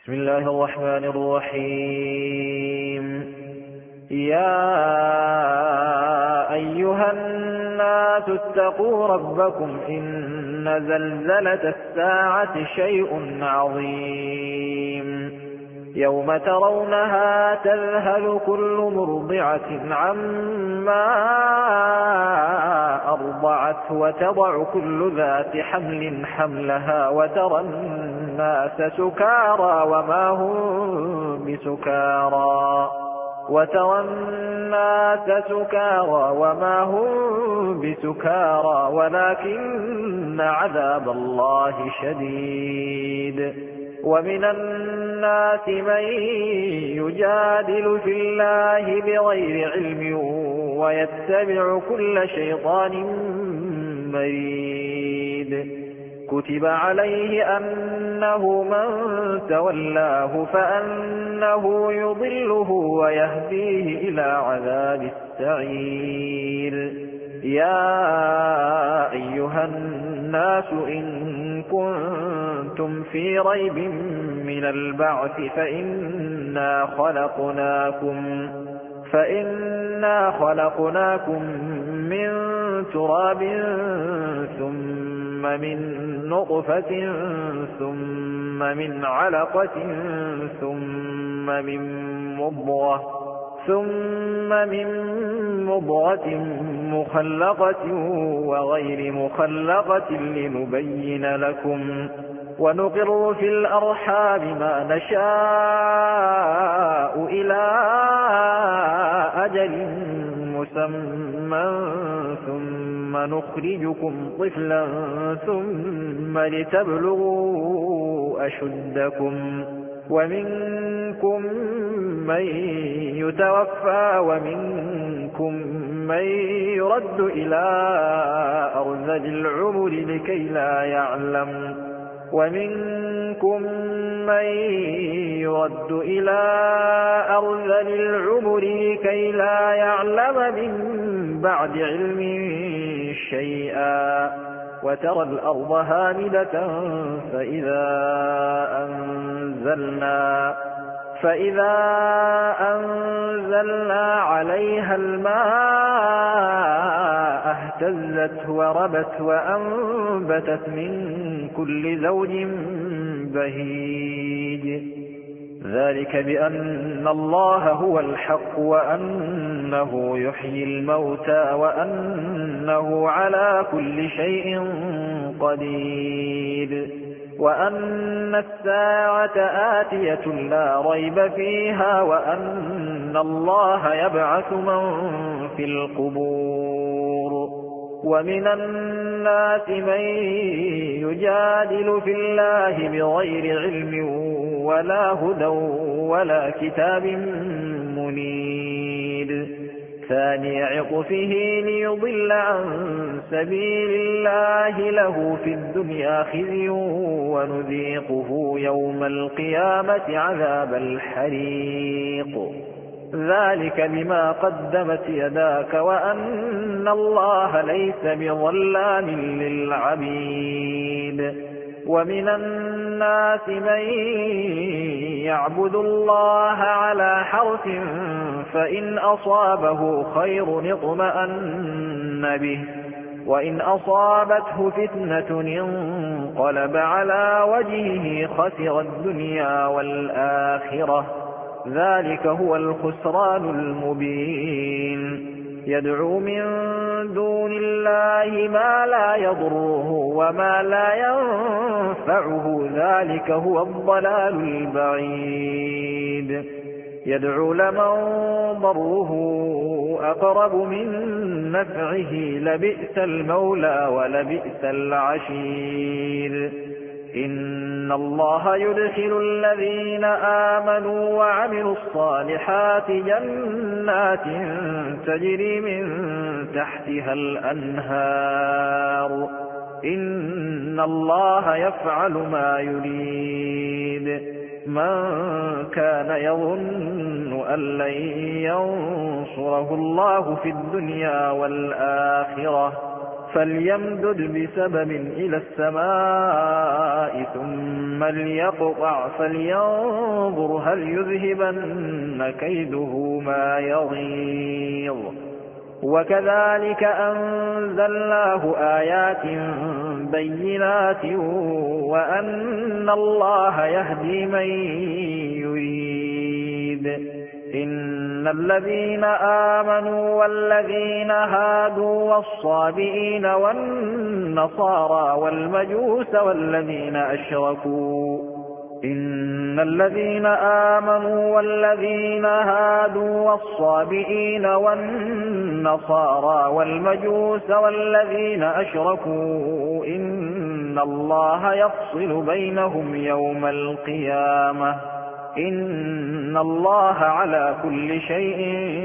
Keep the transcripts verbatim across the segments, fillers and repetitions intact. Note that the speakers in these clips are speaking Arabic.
بسم الله الرحمن الرحيم. يا أيها الناس اتقوا ربكم إن زلزلة الساعة شيء عظيم يوم ترونها تذهل كل مرضعة عما أرضعت وتضع كل ذات حمل حملها وترى الناس سكارى وما هم بسكارى وترى الناس سكارى وما هم بسكارى ولكن عذاب الله شديد. ومن الناس من يجادل في الله بغير علم ويتبع كل شيطان مريد. كتب عليه أنه من تولاه فأنه يضله ويهديه إلى عذاب السعير. يا أيها الناس إن كنتم في ريب من البعث فإنا خلقناكم فإنا خلقناكم من تراب ثم من نطفة ثم من علقة ثم من مضغة ثم من مضغة مخلقة وغير مخلقة لنبين لكم ونقر في الأرحام ما نشاء إلى أجل مسمى ثم نخرجكم طفلا ثم لتبلغوا أشدكم ومنكم من يتوفى ومنكم من يرد إلى أرذل العمر لكي لا يعلم ومنكم من يرد إلى أرذل العمر لكي لا يعلم من بعد علم شيئا. وترى الأرض هامدة فإذا أنزلنا فإذا أنزلنا عليها الماء اهتزت وربت وأنبتت من كل زوج بهيج. ذلك بأن الله هو الحق وأنه يحيي الموتى وأنه على كل شيء قدير وأن الساعة آتية لا ريب فيها وأن الله يبعث من في القبور. ومن الناس من يجادل في الله بغير علم ولا هدى ولا كتاب منير. ثاني عطفه ليضل عن سبيل الله له في الدنيا خزي ونذيقه يوم القيامة عذاب الحريق. ذلك بما قدمت يداك وأن الله ليس بظلام للعبيد. ومن الناس من يعبد الله على حرف فإن أصابه خير اطمأن به وإن أصابته فتنة انقلب على وجهه خسر الدنيا والآخرة. ذلك هو الخسران المبين. يدعو من دون الله ما لا يضره وما لا ينفعه ذلك هو الضلال البعيد. يدعو لمن ضره أقرب من نفعه لبئس المولى ولبئس العشير. إن الله يدخل الذين آمنوا وعملوا الصالحات جنات تجري من تحتها الأنهار. إن الله يفعل ما يريد. من كان يظن أن لن ينصره الله في الدنيا والآخرة فليمدد بسبب إلى السماء ثم ليقطع فلينظر هل يذهبن كيده ما يغيظ وكذلك أنزلناه آيات بينات وأن الله يهدي من يريد إن الذين آمنوا والذين هادوا والصابئين والنصارى والمجوس والذين أشركوا إن الذين آمنوا والذين هادوا والصابئين والنصارى والمجوس والذين أشركوا إن الله يفصل بينهم يوم القيامة إن الله على كل شيء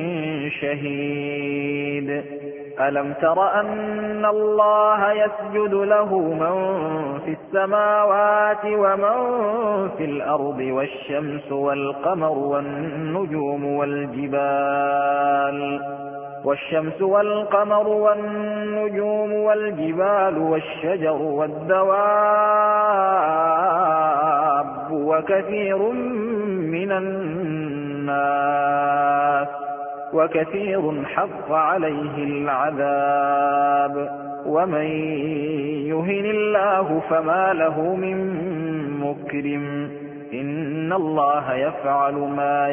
شهيد ألم تر أن الله يسجد له من في السماوات ومن في الأرض والشمس والقمر والنجوم والجبال والشمس والقمر والنجوم والجبال والشجر والدواب وكثير من الناس وكثير حق عليه العذاب ومن يهن الله فما له من مكرم إن الله يفعل ما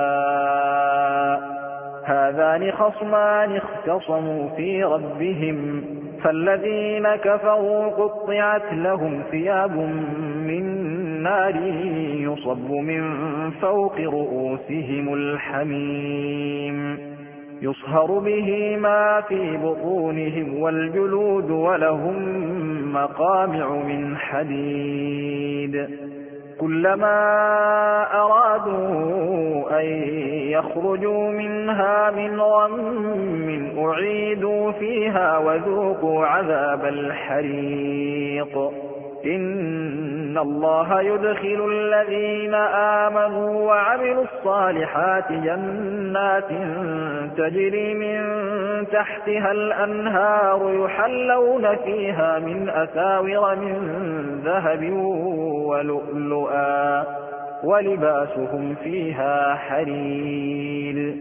يشاء هذان خصمان اختصموا في ربهم فالذين كفروا قطعت لهم ثياب من نار يصب من فوق رؤوسهم الحميم يصهر به ما في بطونهم والجلود ولهم مقامع من حديد كلما أرادوا أن يخرجوا منها من غم أعيدوا فيها وذوقوا عذاب الحريق إن الله يدخل الذين آمنوا وعملوا الصالحات جنات تجري من تحتها الأنهار يحلون فيها من أساور من ذهب ولؤلؤا ولباسهم فيها حرير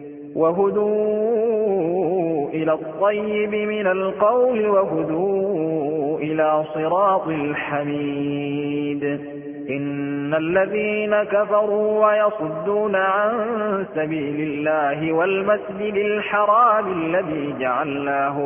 وهدوا إلى الطيب من القول وهدوا إلى صراط الحميد إن الذين كفروا ويصدون عن سبيل الله والمسجد الحرام الذي جعلناه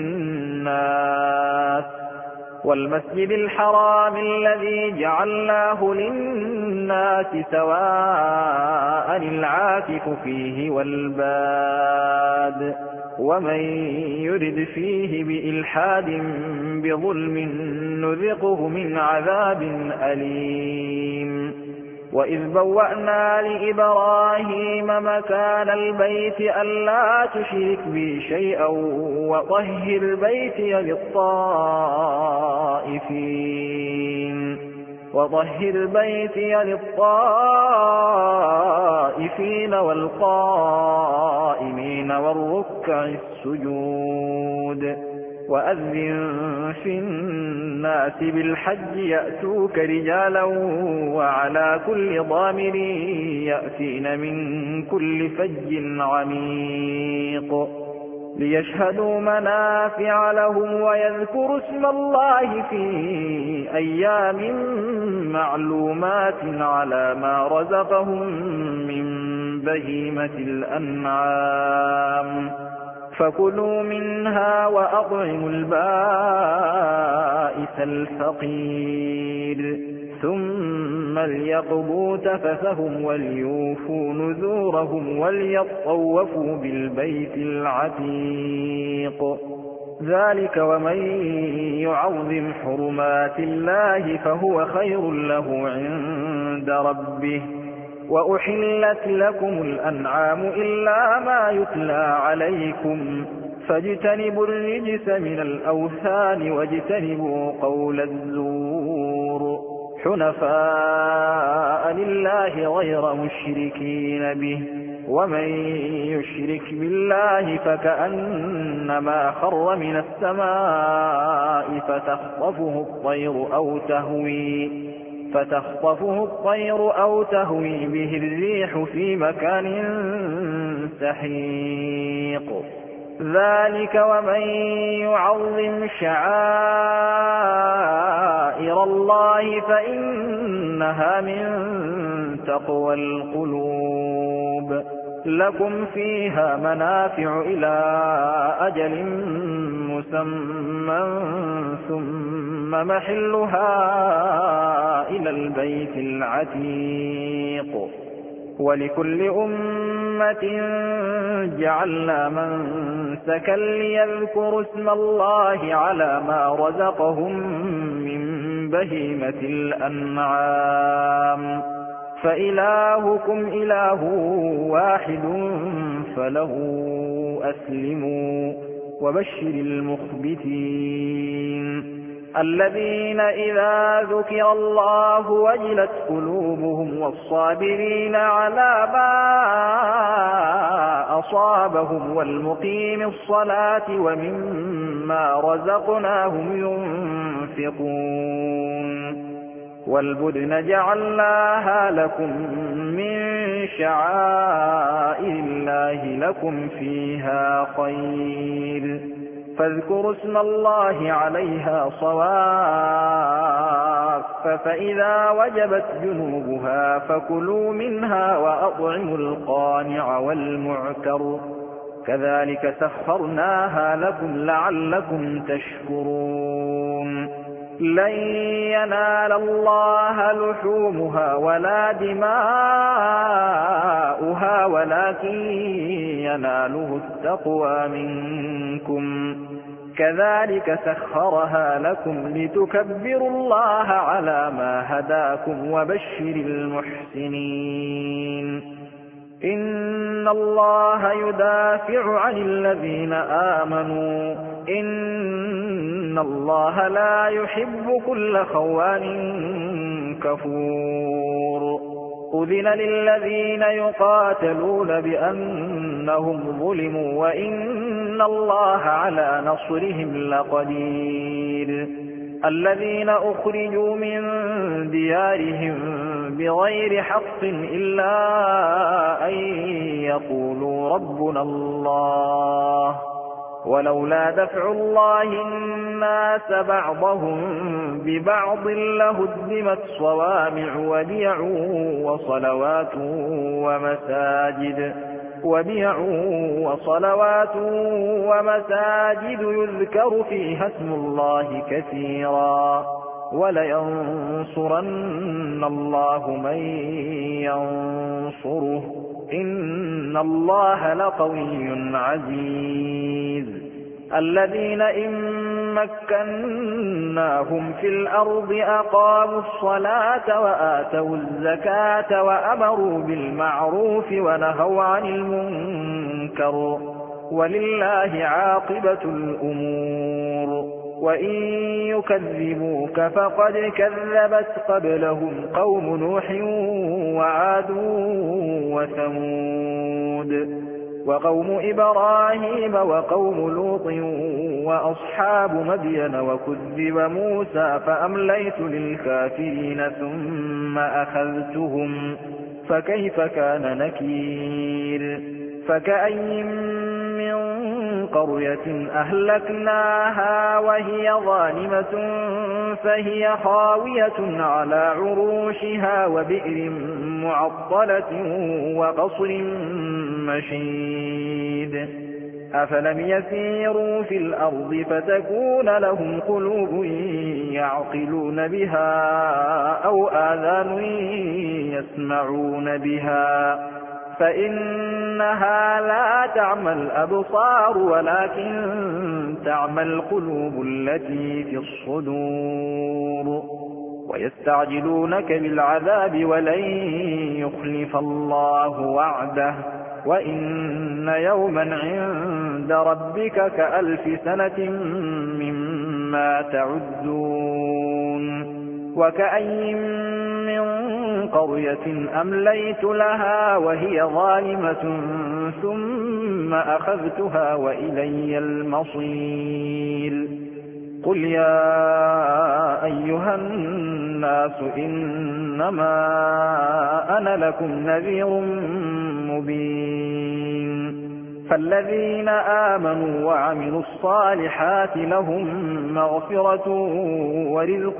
للناس والمسجد الحرام الذي جعلناه للناس سواء العاكف فيه والباد ومن يرد فيه بإلحاد بظلم نذقه من عذاب أليم وإذ بوأنا لإبراهيم مكان البيت ألا تشرك بي شيئا وطهر بيتي للطائفين وطهر بيتي للطائفين والقائمين والركع السجود وأذن في الناس بالحج يأتوك رجالا وعلى كل ضامر يأتين من كل فج عميق ليشهدوا منافع لهم ويذكروا اسم الله في أيام معلومات على ما رزقهم من بهيمة الأنعام فكلوا منها وأطعموا البائس الفقير ثم ليقضوا تفثهم وليوفوا نذورهم وليطوفوا بالبيت العتيق ذلك ومن يعظم حرمات الله فهو خير له عند ربه وأحلت لكم الأنعام إلا ما يتلى عليكم فاجتنبوا الرجس من الأوثان واجتنبوا قول الزور حنفاء لله غير مشركين به ومن يشرك بالله فكأنما خر من السماء فتخطفه الطير أو تهوي فتخطفه الطير أو تهوي به الريح في مكان سحيق ذلك ومن يعظم شعائر الله فإنها من تقوى القلوب لكم فيها منافع إلى أجل مسمى ثم محلها إلى البيت العتيق ولكل أمة جعلنا منسكا ليذكروا اسم الله على ما رزقهم من بهيمة الأنعام فإلهكم إله واحد فله أسلموا وبشر المخبتين الذين إذا ذكر الله وجلت قلوبهم والصابرين على ما أصابهم والمقيم الصلاة ومما رزقناهم ينفقون والبدن جعلناها لكم من شعائر الله لكم فيها خير فاذكروا اسم الله عليها صواف فإذا وجبت جنوبها فكلوا منها وأطعموا القانع والمعتر كذلك سخرناها لكم لعلكم تشكرون لن ينال الله لحومها ولا دماؤها ولكن يناله التقوى منكم كذلك سخرها لكم لتكبروا الله على ما هداكم وبشر المحسنين إن الله يدافع عن الذين آمنوا إن الله لا يحب كل خوان كفور أذن للذين يقاتلون بأنهم ظلموا وإن الله على نصرهم لقدير الذين أخرجوا من ديارهم بغير حق إلا أن يقولوا ربنا الله ولولا دفع الله الناس بعضهم ببعض لهدمت صوامع وبيع وصلوات ومساجد وبيع وصلوات ومساجد يذكر فيها اسم الله كثيرا ولينصرن الله من ينصره إن الله لقوي عزيز الذين إن مكناهم في الأرض أقاموا الصلاة وآتوا الزكاة وأمروا بالمعروف ونهوا عن المنكر ولله عاقبة الأمور وإن يكذبوك فقد كذبت قبلهم قوم نوح وعاد وثمود وقوم إبراهيم وقوم لوط وأصحاب مدين وكذب موسى فأمليت للكافرين ثم أخذتهم فكيف كان نكير فكأي من قرية أهلكناها وهي ظالمة فهي خاوية على عروشها وبئر معطلة وقصر مشيد أفلم يسيروا في الأرض فتكون لهم قلوب يعقلون بها أو آذان يسمعون بها فإنها لا تعمى الأبصار ولكن تعمى القلوب التي في الصدور ويستعجلونك بالعذاب ولن يخلف الله وعده وإن يوما عند ربك كألف سنة مما تعدون وكأي من قرية أمليت لها وهي ظالمة ثم أخذتها وإلي المصير قل يا أيها الناس إنما أنا لكم نذير مبين فالذين آمنوا وعملوا الصالحات لهم مغفرة ورزق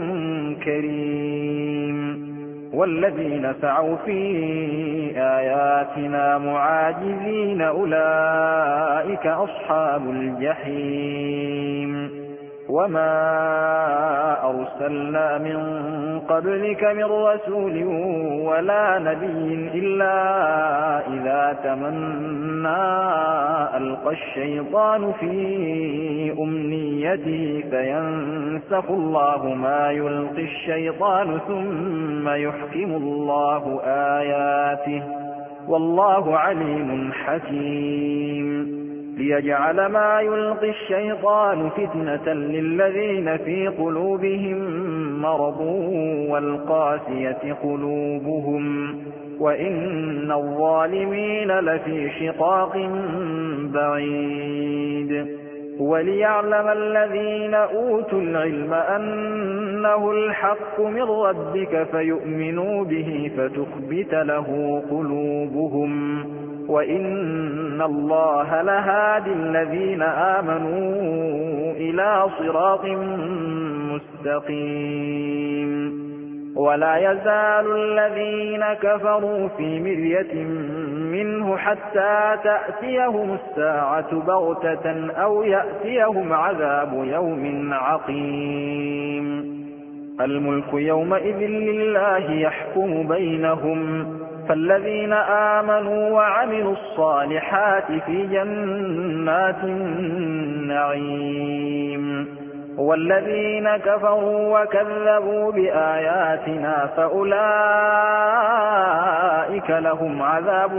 كريم والذين سعوا في آياتنا معاجزين أولئك أصحاب الجحيم وما أرسلنا من قبلك من رسول ولا نبي إلا إذا تمنى ألقى الشيطان في أمنيته فينسخ الله ما يلقي الشيطان ثم يحكم الله آياته والله عليم حكيم ليجعل ما يلقي الشيطان فتنة للذين في قلوبهم مرض والقاسية قلوبهم وإن الظالمين لفي شقاق بعيد وليعلم الذين أوتوا العلم أنه الحق من ربك فيؤمنوا به فتخبت له قلوبهم وإن الله لهادي الذين آمنوا إلى صراط مستقيم ولا يزال الذين كفروا في مرية منه حتى تأتيهم الساعة بغتة أو يأتيهم عذاب يوم عقيم الملك يومئذ لله يحكم بينهم فالذين آمنوا وعملوا الصالحات في جنات النعيم والذين كفروا وكذبوا بآياتنا فأولئك لهم عذاب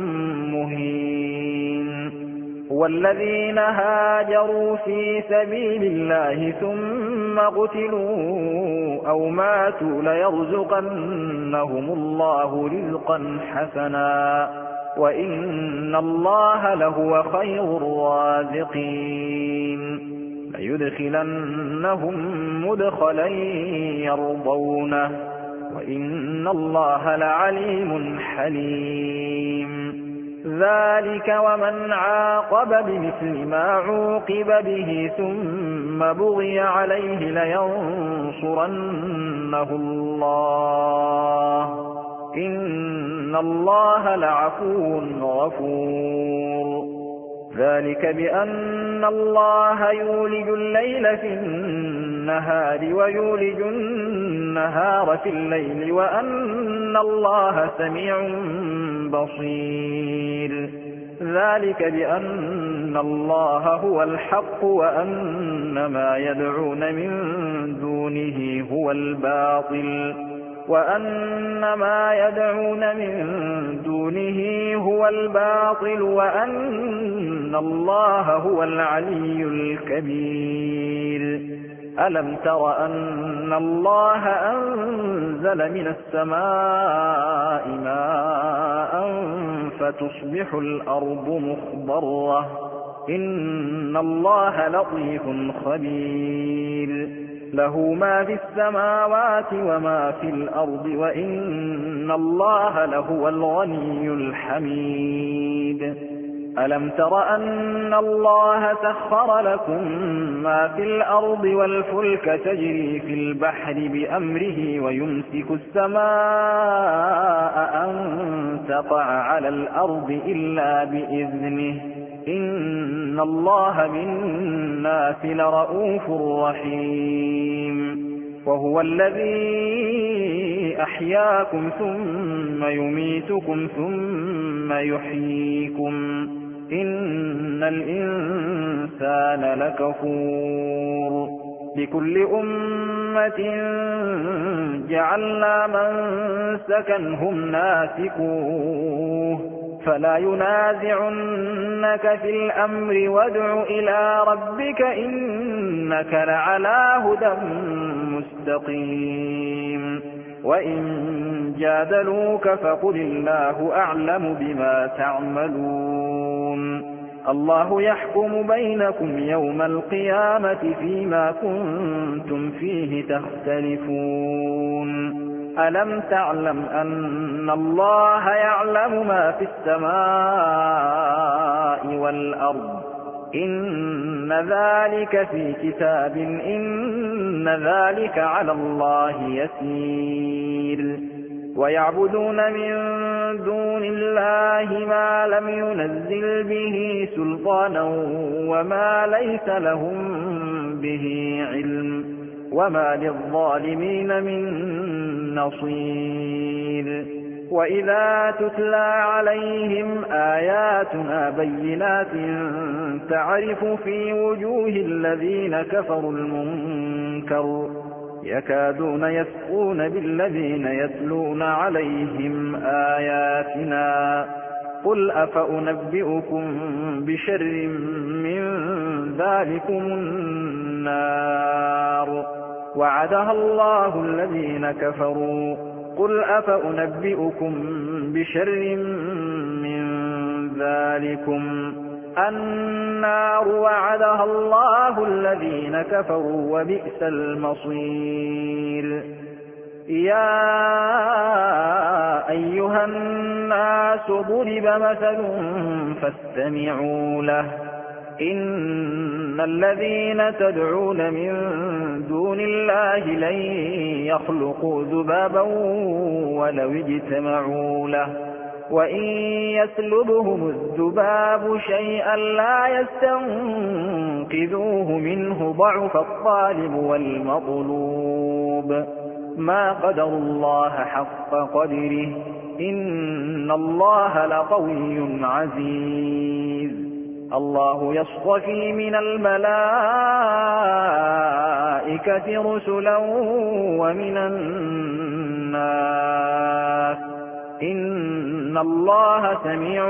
مهين والذين هاجروا في سبيل الله ثم قتلوا أو ماتوا ليرزقنهم الله رزقا حسنا وإن الله لهو خير الرازقين ليدخلنهم مدخلا يرضونه وإن الله لعليم حليم ذلك ومن عاقب بمثل ما عوقب به ثم بغي عليه لينصرنه الله إن الله لعفو غفور ذلك بأن الله يولج الليل في النهار ويولج النهار في الليل وأن الله سميع بصير ذلك بأن الله هو الحق وأن ما يدعون من دونه هو الباطل وأن ما يدعون من دونه هو الباطل وأن الله هو العلي الكبير ألم تر أن الله أنزل من السماء ماء فتصبح الأرض مخضرة إن الله لطيف خبير له ما في السماوات وما في الأرض وإن الله لهو الغني الحميد ألم تر أن الله سخر لكم ما في الأرض والفلك تجري في البحر بأمره ويمسك السماء أن تقع على الأرض إلا بإذنه إن الله بالناس لرؤوف رحيم وهو الذي أحياكم ثم يميتكم ثم يحييكم إن الإنسان لكفور لكل أمة جعلنا منسكا هم ناسكوه فلا ينازعنك في الأمر وادع إلى ربك إنك لعلى هدى مستقيم وإن جادلوك فقل الله أعلم بما تعملون الله يحكم بينكم يوم القيامة فيما كنتم فيه تختلفون ألم تعلم أن الله يعلم ما في السماء والأرض إن ذلك في كتاب إن ذلك على الله يسير ويعبدون من دون الله ما لم ينزل به سلطانا وما ليس لهم به علم وما للظالمين من نصير وإذا تتلى عليهم آياتنا بينات تعرف في وجوه الذين كفروا المنكر يكادون يسقون بالذين يتلون عليهم آياتنا قل أفأنبئكم بشر من ذلكم النار وعدها الله الذين كفروا قل أفأنبئكم بشر من ذلكم النار وعدها الله الذين كفروا وبئس المصير يا أيها الناس ضرب مثل فاستمعوا له إن الذين تدعون من دون الله لن يخلقوا ذبابا ولو اجتمعوا له وإن يسلبهم الذباب شيئا لا يستنقذوه منه ضعف الطالب والمطلوب ما قدر الله حق قدره إن الله لقوي عزيز الله يصطفي من الملائكة رسلا ومن الناس إن الله سميع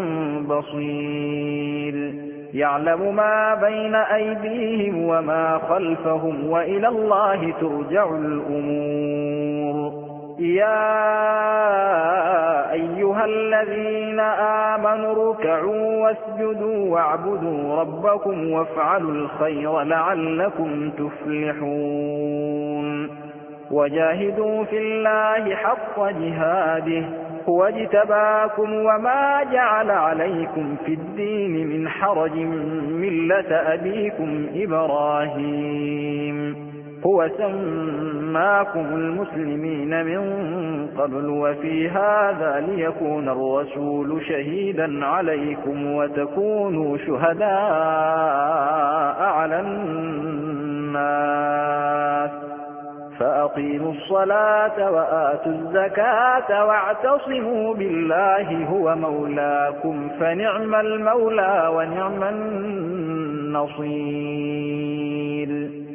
بصير يعلم ما بين أيديهم وما خلفهم وإلى الله ترجع الأمور يا أيها الذين آمنوا اركعوا واسجدوا واعبدوا ربكم وافعلوا الخير لعلكم تفلحون وجاهدوا في الله حق جهاده هو اجتباكم وما جعل عليكم في الدين من حرج ملة أبيكم إبراهيم هو سماكم المسلمين من قبل وفي هذا ليكون الرسول شهيدا عليكم وتكونوا شهداء على الناس فأقيموا الصلاة وآتوا الزكاة واعتصموا بالله هو مولاكم فنعم المولى ونعم النصير